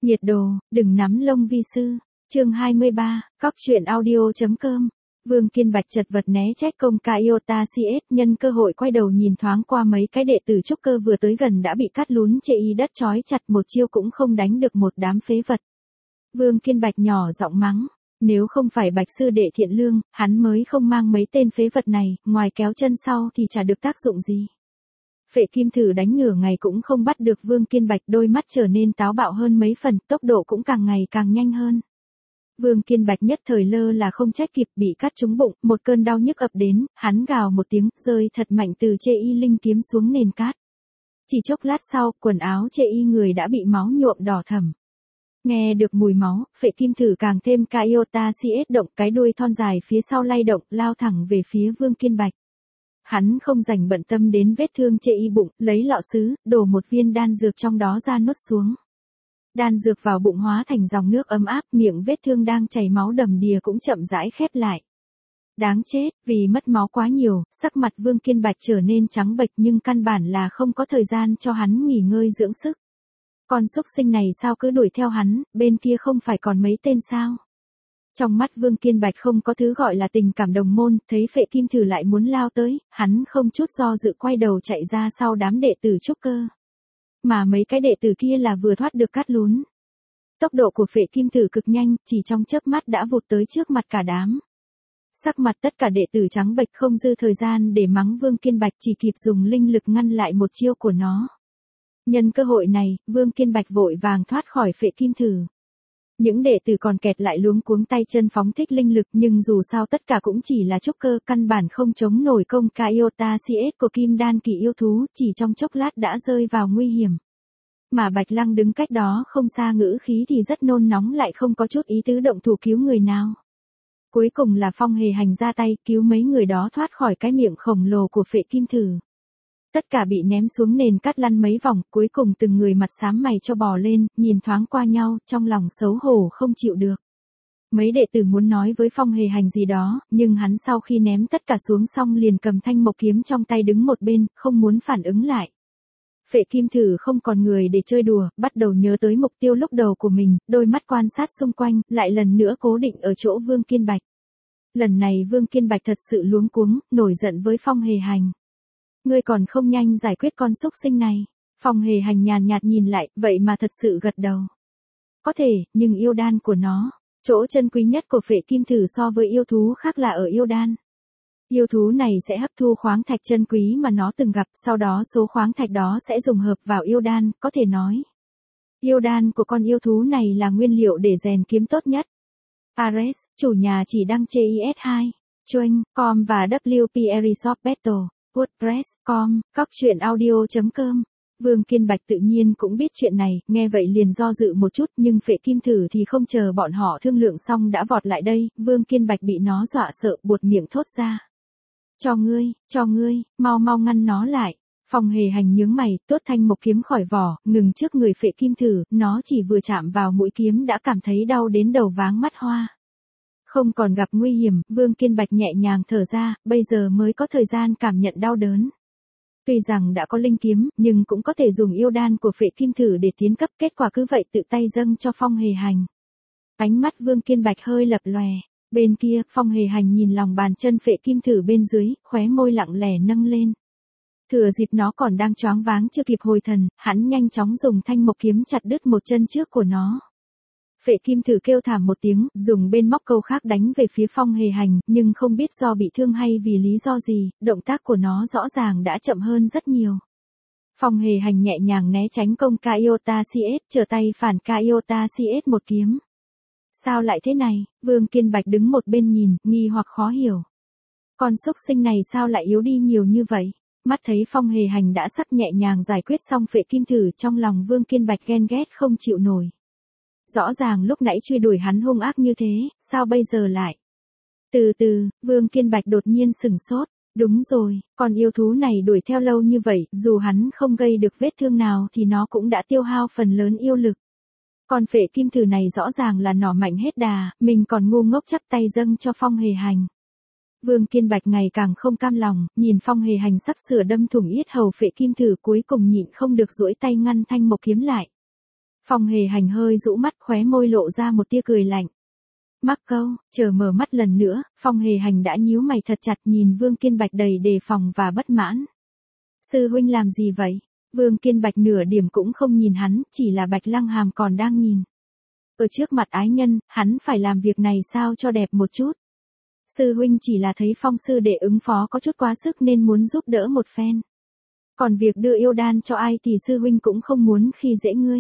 Nhiệt độ, đừng nắm lông vi sư. Chương 23, Cóc truyện audio.com. Vương Kiên Bạch chật vật né trách công ca Iota CS, nhân cơ hội quay đầu nhìn thoáng qua mấy cái đệ tử trúc cơ vừa tới gần đã bị cắt lún chệ y đất trói chặt, một chiêu cũng không đánh được một đám phế vật. Vương Kiên Bạch nhỏ giọng mắng, nếu không phải Bạch sư đệ thiện lương, hắn mới không mang mấy tên phế vật này, ngoài kéo chân sau thì chả được tác dụng gì. Phệ Kim Thử đánh nửa ngày cũng không bắt được Vương Kiên Bạch, đôi mắt trở nên táo bạo hơn mấy phần, tốc độ cũng càng ngày càng nhanh hơn. Vương Kiên Bạch nhất thời lơ là không trách kịp, bị cắt trúng bụng, một cơn đau nhức ập đến, hắn gào một tiếng, rơi thật mạnh từ chê y linh kiếm xuống nền cát. Chỉ chốc lát sau, quần áo chê y người đã bị máu nhuộm đỏ thẫm. Nghe được mùi máu, Phệ Kim Thử càng thêm ca Iota CS động, cái đuôi thon dài phía sau lay động, lao thẳng về phía Vương Kiên Bạch. Hắn không rảnh bận tâm đến vết thương chê y bụng, lấy lọ sứ, đổ một viên đan dược trong đó ra nuốt xuống. Đan dược vào bụng hóa thành dòng nước ấm áp, miệng vết thương đang chảy máu đầm đìa cũng chậm rãi khép lại. Đáng chết, vì mất máu quá nhiều, sắc mặt Vương Kiên Bạch trở nên trắng bệch, nhưng căn bản là không có thời gian cho hắn nghỉ ngơi dưỡng sức. Con súc sinh này sao cứ đuổi theo hắn, bên kia không phải còn mấy tên sao? Trong mắt Vương Kiên Bạch không có thứ gọi là tình cảm đồng môn, thấy Phệ Kim Thử lại muốn lao tới, hắn không chút do dự quay đầu chạy ra sau đám đệ tử trúc cơ. Mà mấy cái đệ tử kia là vừa thoát được cắt lún. Tốc độ của Phệ Kim Thử cực nhanh, chỉ trong chớp mắt đã vụt tới trước mặt cả đám. Sắc mặt tất cả đệ tử trắng bệch, không dư thời gian để mắng Vương Kiên Bạch, chỉ kịp dùng linh lực ngăn lại một chiêu của nó. Nhân cơ hội này, Vương Kiên Bạch vội vàng thoát khỏi Phệ Kim Thử. Những đệ tử còn kẹt lại luống cuống tay chân phóng thích linh lực, nhưng dù sao tất cả cũng chỉ là trúc cơ, căn bản không chống nổi công ca Iota CS của Kim Đan kỳ yêu thú, chỉ trong chốc lát đã rơi vào nguy hiểm. Mà Bạch Lăng đứng cách đó không xa, ngữ khí thì rất nôn nóng, lại không có chút ý tứ động thủ cứu người nào. Cuối cùng là Phong Hề Hành ra tay cứu mấy người đó thoát khỏi cái miệng khổng lồ của Phệ Kim Thử. Tất cả bị ném xuống nền cát lăn mấy vòng, cuối cùng từng người mặt xám mày cho bò lên, nhìn thoáng qua nhau, trong lòng xấu hổ không chịu được. Mấy đệ tử muốn nói với Phong Hề Hành gì đó, nhưng hắn sau khi ném tất cả xuống xong liền cầm thanh mộc kiếm trong tay đứng một bên, không muốn phản ứng lại. Phệ Kim Thử không còn người để chơi đùa, bắt đầu nhớ tới mục tiêu lúc đầu của mình, đôi mắt quan sát xung quanh, lại lần nữa cố định ở chỗ Vương Kiên Bạch. Lần này Vương Kiên Bạch thật sự luống cuống, nổi giận với Phong Hề Hành. Ngươi còn không nhanh giải quyết con súc sinh này. Phong Hề Hành nhàn nhạt nhìn lại, vậy mà thật sự gật đầu. Có thể, nhưng yêu đan của nó, chỗ chân quý nhất của Phệ Kim Thử so với yêu thú khác là ở yêu đan. Yêu thú này sẽ hấp thu khoáng thạch chân quý mà nó từng gặp, sau đó số khoáng thạch đó sẽ dùng hợp vào yêu đan, có thể nói. Yêu đan của con yêu thú này là nguyên liệu để rèn kiếm tốt nhất. Ares, chủ nhà chỉ đăng CIS2, Choing, com và WP Resort Battle. WordPress.com, Cóc truyện audio.com. Vương Kiên Bạch tự nhiên cũng biết chuyện này, nghe vậy liền do dự một chút, nhưng Phệ Kim Thử thì không chờ bọn họ thương lượng xong đã vọt lại đây, Vương Kiên Bạch bị nó dọa sợ, buột miệng thốt ra. Cho ngươi, mau mau ngăn nó lại. Phong Hề Hành nhướng mày, tuốt thanh mộc kiếm khỏi vỏ, ngừng trước người Phệ Kim Thử, nó chỉ vừa chạm vào mũi kiếm đã cảm thấy đau đến đầu váng mắt hoa. Không còn gặp nguy hiểm, Vương Kiên Bạch nhẹ nhàng thở ra, bây giờ mới có thời gian cảm nhận đau đớn. Tuy rằng đã có linh kiếm, nhưng cũng có thể dùng yêu đan của Phệ Kim Thử để tiến cấp, kết quả cứ vậy tự tay dâng cho Phong Hề Hành. Ánh mắt Vương Kiên Bạch hơi lập lòe. Bên kia, Phong Hề Hành nhìn lòng bàn chân Phệ Kim Thử bên dưới, khóe môi lặng lẽ nâng lên. Thừa dịp nó còn đang choáng váng chưa kịp hồi thần, hắn nhanh chóng dùng thanh mộc kiếm chặt đứt một chân trước của nó. Phệ Kim Thử kêu thảm một tiếng, dùng bên móc câu khác đánh về phía Phong Hề Hành, nhưng không biết do bị thương hay vì lý do gì, động tác của nó rõ ràng đã chậm hơn rất nhiều. Phong Hề Hành nhẹ nhàng né tránh công ca Iota CS, trở tay phản ca Iota CS một kiếm. Sao lại thế này? Vương Kiên Bạch đứng một bên nhìn, nghi hoặc khó hiểu. Con súc sinh này sao lại yếu đi nhiều như vậy? Mắt thấy Phong Hề Hành đã sắc nhẹ nhàng giải quyết xong Phệ Kim Thử, trong lòng Vương Kiên Bạch ghen ghét không chịu nổi. Rõ ràng lúc nãy truy đuổi hắn hung ác như thế, sao bây giờ lại? Từ từ, Vương Kiên Bạch đột nhiên sửng sốt. Đúng rồi, con yêu thú này đuổi theo lâu như vậy, dù hắn không gây được vết thương nào thì nó cũng đã tiêu hao phần lớn yêu lực. Còn Phệ Kim Thử này rõ ràng là nỏ mạnh hết đà, mình còn ngu ngốc chắp tay dâng cho Phong Hề Hành. Vương Kiên Bạch ngày càng không cam lòng, nhìn Phong Hề Hành sắp sửa đâm thủng yết hầu Phệ Kim Thử, cuối cùng nhịn không được duỗi tay ngăn thanh mộc kiếm lại. Phong Hề Hành hơi rũ mắt, khóe môi lộ ra một tia cười lạnh. Mắc câu, chờ mở mắt lần nữa, Phong Hề Hành đã nhíu mày thật chặt nhìn Vương Kiên Bạch đầy đề phòng và bất mãn. Sư huynh làm gì vậy? Vương Kiên Bạch nửa điểm cũng không nhìn hắn, chỉ là Bạch Lăng Hàm còn đang nhìn. Ở trước mặt ái nhân, hắn phải làm việc này sao cho đẹp một chút. Sư huynh chỉ là thấy Phong sư đệ ứng phó có chút quá sức nên muốn giúp đỡ một phen. Còn việc đưa yêu đan cho ai thì sư huynh cũng không muốn khi dễ ngươi.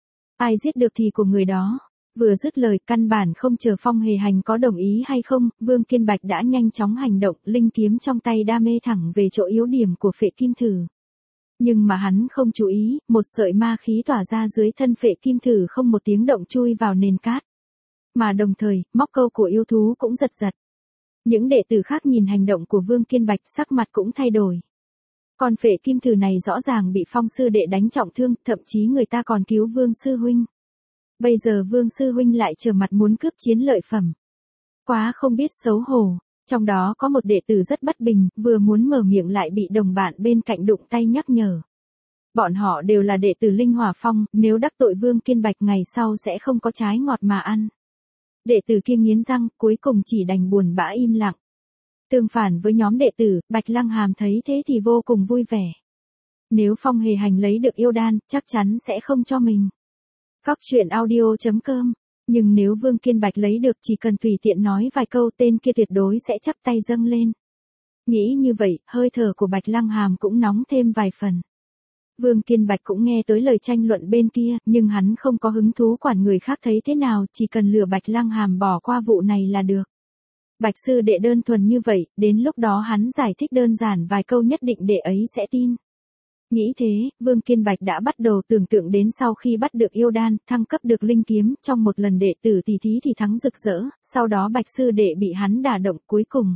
Ai giết được thì của người đó. Vừa dứt lời, căn bản không chờ Phong Hề Hành có đồng ý hay không, Vương Kiên Bạch đã nhanh chóng hành động, linh kiếm trong tay đa mê thẳng về chỗ yếu điểm của Phệ Kim Thử. Nhưng mà hắn không chú ý, một sợi ma khí tỏa ra dưới thân Phệ Kim Thử không một tiếng động chui vào nền cát. Mà đồng thời, móc câu của yêu thú cũng giật giật. Những đệ tử khác nhìn hành động của Vương Kiên Bạch, sắc mặt cũng thay đổi. Còn Phệ Kim Thử này rõ ràng bị Phong sư đệ đánh trọng thương, thậm chí người ta còn cứu Vương sư huynh. Bây giờ Vương sư huynh lại trở mặt muốn cướp chiến lợi phẩm. Quá không biết xấu hổ. Trong đó có một đệ tử rất bất bình, vừa muốn mở miệng lại bị đồng bạn bên cạnh đụng tay nhắc nhở. Bọn họ đều là đệ tử Linh Hỏa Phong, nếu đắc tội Vương Kiên Bạch ngày sau sẽ không có trái ngọt mà ăn. Đệ tử kia nghiến răng, cuối cùng chỉ đành buồn bã im lặng. Tương phản với nhóm đệ tử, Bạch Lăng Hàm thấy thế thì vô cùng vui vẻ. Nếu Phong Hề Hành lấy được yêu đan, chắc chắn sẽ không cho mình. Góc truyện audio.com. Nhưng nếu Vương Kiên Bạch lấy được, chỉ cần tùy tiện nói vài câu, tên kia tuyệt đối sẽ chắp tay dâng lên. Nghĩ như vậy, hơi thở của Bạch Lăng Hàm cũng nóng thêm vài phần. Vương Kiên Bạch cũng nghe tới lời tranh luận bên kia, nhưng hắn không có hứng thú quản người khác thấy thế nào, chỉ cần lừa Bạch Lăng Hàm bỏ qua vụ này là được. Bạch sư đệ đơn thuần như vậy, đến lúc đó hắn giải thích đơn giản vài câu nhất định đệ ấy sẽ tin. Nghĩ thế, Vương Kiên Bạch đã bắt đầu tưởng tượng đến sau khi bắt được yêu đan, thăng cấp được linh kiếm, trong một lần đệ tử tỷ thí thì thắng rực rỡ, sau đó Bạch sư đệ bị hắn đả động cuối cùng.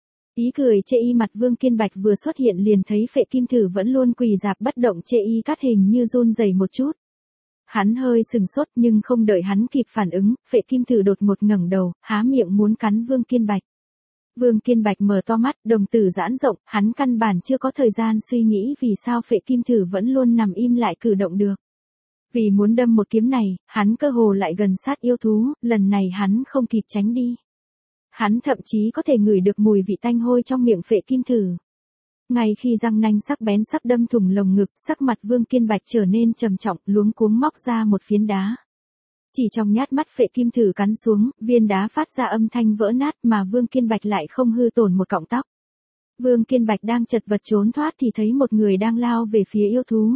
Ý cười chê y mặt Vương Kiên Bạch vừa xuất hiện liền thấy Phệ Kim Thử vẫn luôn quỳ rạp bất động, chê y cắt hình như run rẩy một chút. Hắn hơi sừng sốt nhưng không đợi hắn kịp phản ứng, Phệ Kim Thử đột ngột ngẩng đầu, há miệng muốn cắn Vương Kiên Bạch. Vương Kiên Bạch mở to mắt, đồng tử giãn rộng, hắn căn bản chưa có thời gian suy nghĩ vì sao Phệ Kim Thử vẫn luôn nằm im lại cử động được. Vì muốn đâm một kiếm này, hắn cơ hồ lại gần sát yêu thú, lần này hắn không kịp tránh đi. Hắn thậm chí có thể ngửi được mùi vị tanh hôi trong miệng Phệ Kim Thử. Ngay khi răng nanh sắc bén sắp đâm thủng lồng ngực, sắc mặt Vương Kiên Bạch trở nên trầm trọng, luống cuống móc ra một phiến đá. Chỉ trong nhát mắt Phệ Kim Thử cắn xuống, viên đá phát ra âm thanh vỡ nát mà Vương Kiên Bạch lại không hư tổn một cọng tóc. Vương Kiên Bạch đang chật vật trốn thoát thì thấy một người đang lao về phía yêu thú.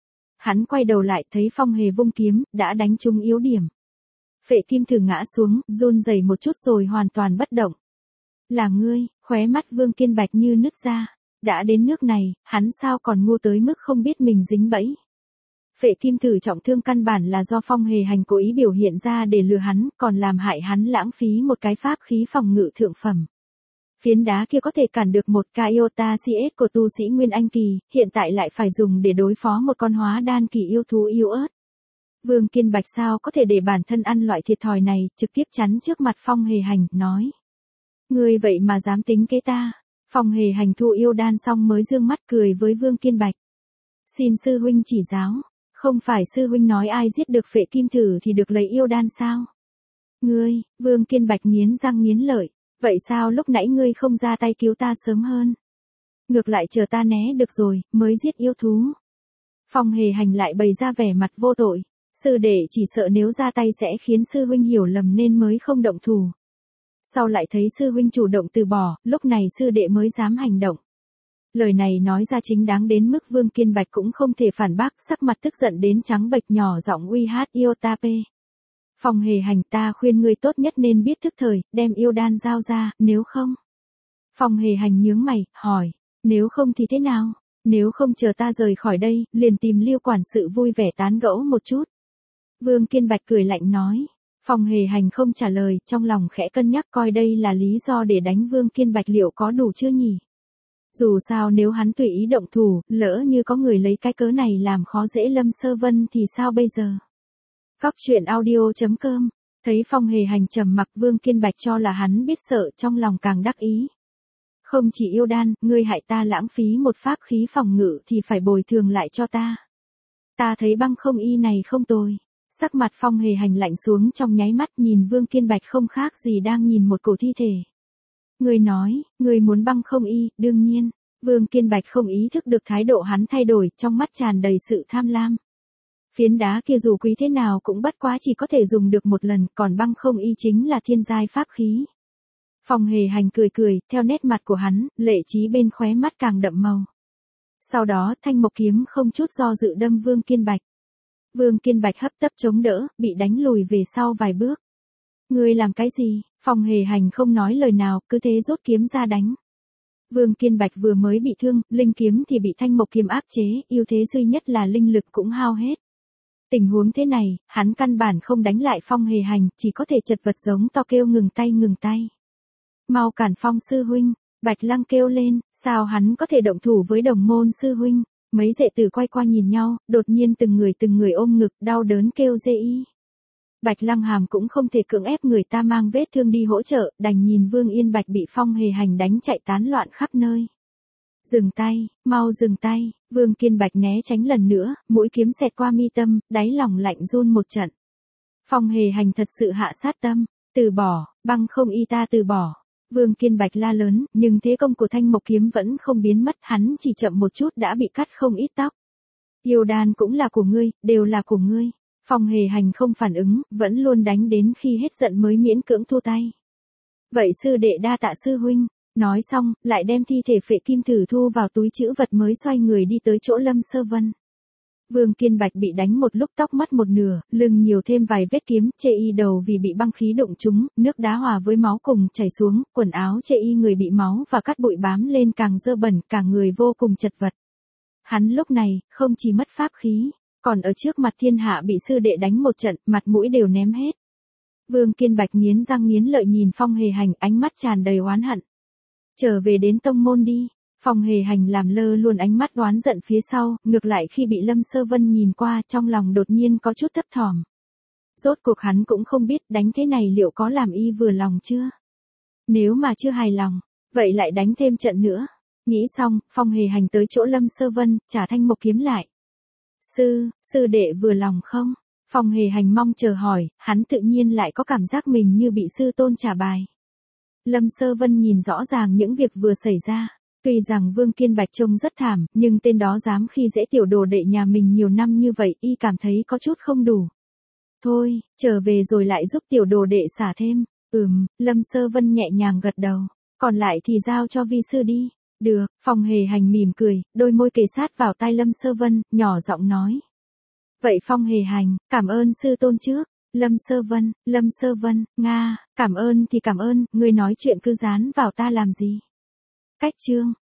Hắn quay đầu lại thấy Phong Hề vung kiếm, đã đánh trúng yếu điểm. Phệ Kim Thử ngã xuống, run rẩy một chút rồi hoàn toàn bất động. Là ngươi, khóe mắt Vương Kiên Bạch như nứt ra. Đã đến nước này, hắn sao còn ngu tới mức không biết mình dính bẫy. Phệ Kim Thử trọng thương căn bản là do Phong Hề Hành cố ý biểu hiện ra để lừa hắn, còn làm hại hắn lãng phí một cái pháp khí phòng ngự thượng phẩm. Phiến đá kia có thể cản được một ca iota CS của tu sĩ Nguyên Anh Kỳ, hiện tại lại phải dùng để đối phó một con hóa đan kỳ yêu thú yếu ớt. Vương Kiên Bạch sao có thể để bản thân ăn loại thiệt thòi này, trực tiếp chắn trước mặt Phong Hề Hành, nói. Ngươi vậy mà dám tính kế ta. Phong Hề Hành thu yêu đan xong mới dương mắt cười với Vương Kiên Bạch. Xin sư huynh chỉ giáo, không phải sư huynh nói ai giết được Phệ Kim Thử thì được lấy yêu đan sao? Ngươi, Vương Kiên Bạch nghiến răng nghiến lợi, vậy sao lúc nãy ngươi không ra tay cứu ta sớm hơn? Ngược lại chờ ta né được rồi, mới giết yêu thú. Phong Hề Hành lại bày ra vẻ mặt vô tội, sư đệ chỉ sợ nếu ra tay sẽ khiến sư huynh hiểu lầm nên mới không động thủ. Sau lại thấy sư huynh chủ động từ bỏ, lúc này sư đệ mới dám hành động. Lời này nói ra chính đáng đến mức Vương Kiên Bạch cũng không thể phản bác, sắc mặt tức giận đến trắng bệch, nhỏ giọng uy hát iota p. Phong Hề Hành, ta khuyên ngươi tốt nhất nên biết thức thời, đem yêu đan giao ra, nếu không. Phong Hề Hành nhướng mày, hỏi, nếu không thì thế nào? Nếu không chờ ta rời khỏi đây, liền tìm Liêu quản sự vui vẻ tán gẫu một chút. Vương Kiên Bạch cười lạnh nói. Phong Hề Hành không trả lời, trong lòng khẽ cân nhắc coi đây là lý do để đánh Vương Kiên Bạch liệu có đủ chưa nhỉ? Dù sao nếu hắn tùy ý động thủ, lỡ như có người lấy cái cớ này làm khó dễ Lâm Sơ Vân thì sao bây giờ? Góc truyện audio.com. Thấy Phong Hề Hành trầm mặc, Vương Kiên Bạch cho là hắn biết sợ, trong lòng càng đắc ý. Không chỉ yêu đan, ngươi hại ta lãng phí một pháp khí phòng ngự thì phải bồi thường lại cho ta. Ta thấy băng không y này không tồi. Sắc mặt Phong Hề Hành lạnh xuống trong nháy mắt, nhìn Vương Kiên Bạch không khác gì đang nhìn một cổ thi thể. Người nói, người muốn băng không y, đương nhiên. Vương Kiên Bạch không ý thức được thái độ hắn thay đổi, trong mắt tràn đầy sự tham lam. Phiến đá kia dù quý thế nào cũng bất quá chỉ có thể dùng được một lần, còn băng không y chính là thiên giai pháp khí. Phong Hề Hành cười cười, theo nét mặt của hắn, lệ trí bên khóe mắt càng đậm màu. Sau đó thanh mộc kiếm không chút do dự đâm Vương Kiên Bạch. Vương Kiên Bạch hấp tấp chống đỡ, bị đánh lùi về sau vài bước. Ngươi làm cái gì? Phong Hề Hành không nói lời nào, cứ thế rút kiếm ra đánh. Vương Kiên Bạch vừa mới bị thương, linh kiếm thì bị thanh mộc kiếm áp chế, ưu thế duy nhất là linh lực cũng hao hết. Tình huống thế này, hắn căn bản không đánh lại Phong Hề Hành, chỉ có thể chật vật giống to kêu ngừng tay ngừng tay. Mau cản Phong sư huynh, Bạch Lăng kêu lên, sao hắn có thể động thủ với đồng môn sư huynh? Mấy đệ tử quay qua nhìn nhau, đột nhiên từng người ôm ngực, đau đớn kêu dê y. Bạch Lăng Hàm cũng không thể cưỡng ép người ta mang vết thương đi hỗ trợ, đành nhìn Vương Yên Bạch bị Phong Hề Hành đánh chạy tán loạn khắp nơi. Dừng tay, mau dừng tay, Vương Kiên Bạch né tránh lần nữa, mũi kiếm xẹt qua mi tâm, đáy lòng lạnh run một trận. Phong Hề Hành thật sự hạ sát tâm, từ bỏ, băng không y ta từ bỏ. Vương Kiên Bạch la lớn, nhưng thế công của thanh mộc kiếm vẫn không biến mất, hắn chỉ chậm một chút đã bị cắt không ít tóc. Yêu đan cũng là của ngươi, đều là của ngươi. Phong Hề Hành không phản ứng, vẫn luôn đánh đến khi hết giận mới miễn cưỡng thua tay. Vậy sư đệ đa tạ sư huynh. Nói xong, lại đem thi thể Phệ Kim Thử thu vào túi trữ vật mới xoay người đi tới chỗ Lâm Sơ Vân. Vương Kiên Bạch bị đánh một lúc tóc mất một nửa, lưng nhiều thêm vài vết kiếm, chê y đầu vì bị băng khí đụng trúng, nước đá hòa với máu cùng chảy xuống, quần áo chê y người bị máu và cát bụi bám lên càng dơ bẩn, cả người vô cùng chật vật. Hắn lúc này, không chỉ mất pháp khí, còn ở trước mặt thiên hạ bị sư đệ đánh một trận, mặt mũi đều ném hết. Vương Kiên Bạch nghiến răng nghiến lợi nhìn Phong Hề Hành, ánh mắt tràn đầy oán hận. Trở về đến tông môn đi. Phong Hề Hành làm lơ luôn ánh mắt oán giận phía sau, ngược lại khi bị Lâm Sơ Vân nhìn qua trong lòng đột nhiên có chút thấp thỏm. Rốt cuộc hắn cũng không biết đánh thế này liệu có làm y vừa lòng chưa. Nếu mà chưa hài lòng, vậy lại đánh thêm trận nữa. Nghĩ xong, Phong Hề Hành tới chỗ Lâm Sơ Vân, trả thanh mộc kiếm lại. Sư đệ vừa lòng không? Phong Hề Hành mong chờ hỏi, hắn tự nhiên lại có cảm giác mình như bị sư tôn trả bài. Lâm Sơ Vân nhìn rõ ràng những việc vừa xảy ra. Tuy rằng Vương Kiên Bạch trông rất thảm, nhưng tên đó dám khi dễ tiểu đồ đệ nhà mình nhiều năm như vậy, y cảm thấy có chút không đủ. Thôi, trở về rồi lại giúp tiểu đồ đệ xả thêm. Lâm Sơ Vân nhẹ nhàng gật đầu. Còn lại thì giao cho vi sư đi. Được, Phong Hề Hành mỉm cười, đôi môi kề sát vào tai Lâm Sơ Vân, nhỏ giọng nói. Vậy Phong Hề Hành, cảm ơn sư tôn trước. Lâm Sơ Vân, Nga, cảm ơn thì cảm ơn, ngươi nói chuyện cứ dán vào ta làm gì. Cách chương.